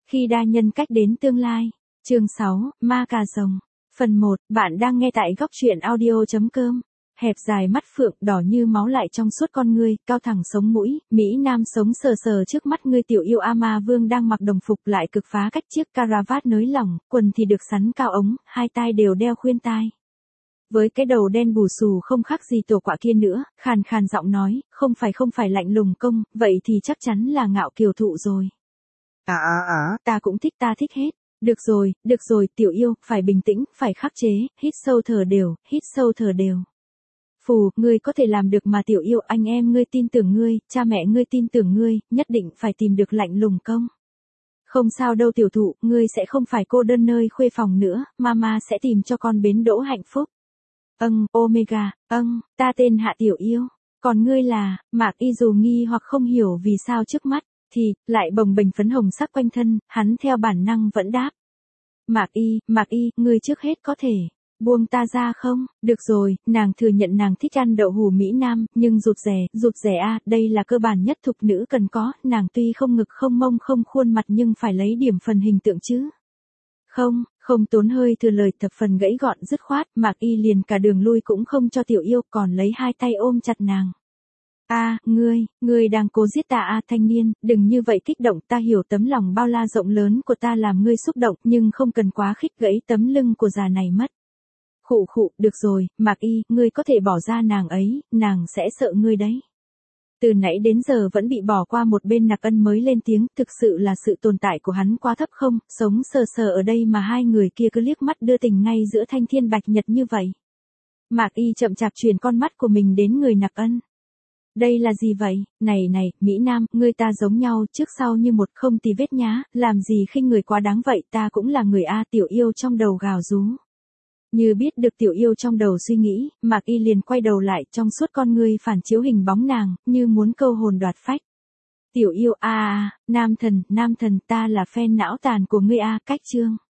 Khi đa nhân cách đến tương lai. Chương 6, Ma Cà Rồng. Phần 1, bạn đang nghe tại góc truyện audio.com. Hẹp dài mắt phượng, đỏ như máu lại trong suốt con ngươi, cao thẳng sống mũi, Mỹ Nam sống sờ sờ trước mắt ngươi tiểu yêu A-ma vương đang mặc đồng phục lại cực phá cách chiếc caravat nới lỏng, quần thì được sắn cao ống, hai tai đều đeo khuyên tai. Với cái đầu đen bù xù không khác gì tổ quạ kia nữa, khàn khàn giọng nói, không phải lạnh lùng công, vậy thì chắc chắn là ngạo kiều thụ rồi. Ta cũng thích, ta thích hết. Được rồi, tiểu yêu, phải bình tĩnh, phải khắc chế, hít sâu thở đều. Phù, ngươi có thể làm được mà tiểu yêu, anh em ngươi tin tưởng ngươi, cha mẹ ngươi tin tưởng ngươi, nhất định phải tìm được lạnh lùng công. Không sao đâu tiểu thụ, ngươi sẽ không phải cô đơn nơi khuê phòng nữa, mama sẽ tìm cho con bến đỗ hạnh phúc. Omega, ta tên Hạ tiểu yêu. Còn ngươi là, Mạc Y dù nghi hoặc không hiểu vì sao trước mắt, thì, lại bồng bềnh phấn hồng sắc quanh thân, hắn theo bản năng vẫn đáp. Mạc Y, ngươi trước hết có thể buông ta ra không? Được rồi, nàng thừa nhận nàng thích ăn đậu hù Mỹ Nam, nhưng rụt rè đây là cơ bản nhất thục nữ cần có, nàng tuy không ngực không mông không khuôn mặt nhưng phải lấy điểm phần hình tượng chứ. Không tốn hơi thừa lời thập phần gãy gọn dứt khoát, Mạc Y liền cả đường lui cũng không cho tiểu yêu còn lấy hai tay ôm chặt nàng. Ngươi đang cố giết ta thanh niên, đừng như vậy kích động, ta hiểu tấm lòng bao la rộng lớn của ta làm ngươi xúc động, nhưng không cần quá khích gãy tấm lưng của già này mất. Khụ, được rồi, Mạc Y, ngươi có thể bỏ ra nàng ấy, nàng sẽ sợ ngươi đấy. Từ nãy đến giờ vẫn bị bỏ qua một bên Nặc Ân mới lên tiếng, thực sự là sự tồn tại của hắn quá thấp không, sống sờ sờ ở đây mà hai người kia cứ liếc mắt đưa tình ngay giữa thanh thiên bạch nhật như vậy. Mạc Y chậm chạp chuyển con mắt của mình đến người Nặc Ân. Đây là gì vậy? Này, Mỹ Nam, ngươi ta giống nhau, trước sau như một không tì vết nhá, làm gì khinh người quá đáng vậy, ta cũng là người tiểu yêu trong đầu gào rú. Như biết được tiểu yêu trong đầu suy nghĩ, Mạc Y liền quay đầu lại, trong suốt con ngươi phản chiếu hình bóng nàng, như muốn câu hồn đoạt phách. Tiểu yêu nam thần, ta là fan não tàn của ngươi cách chương.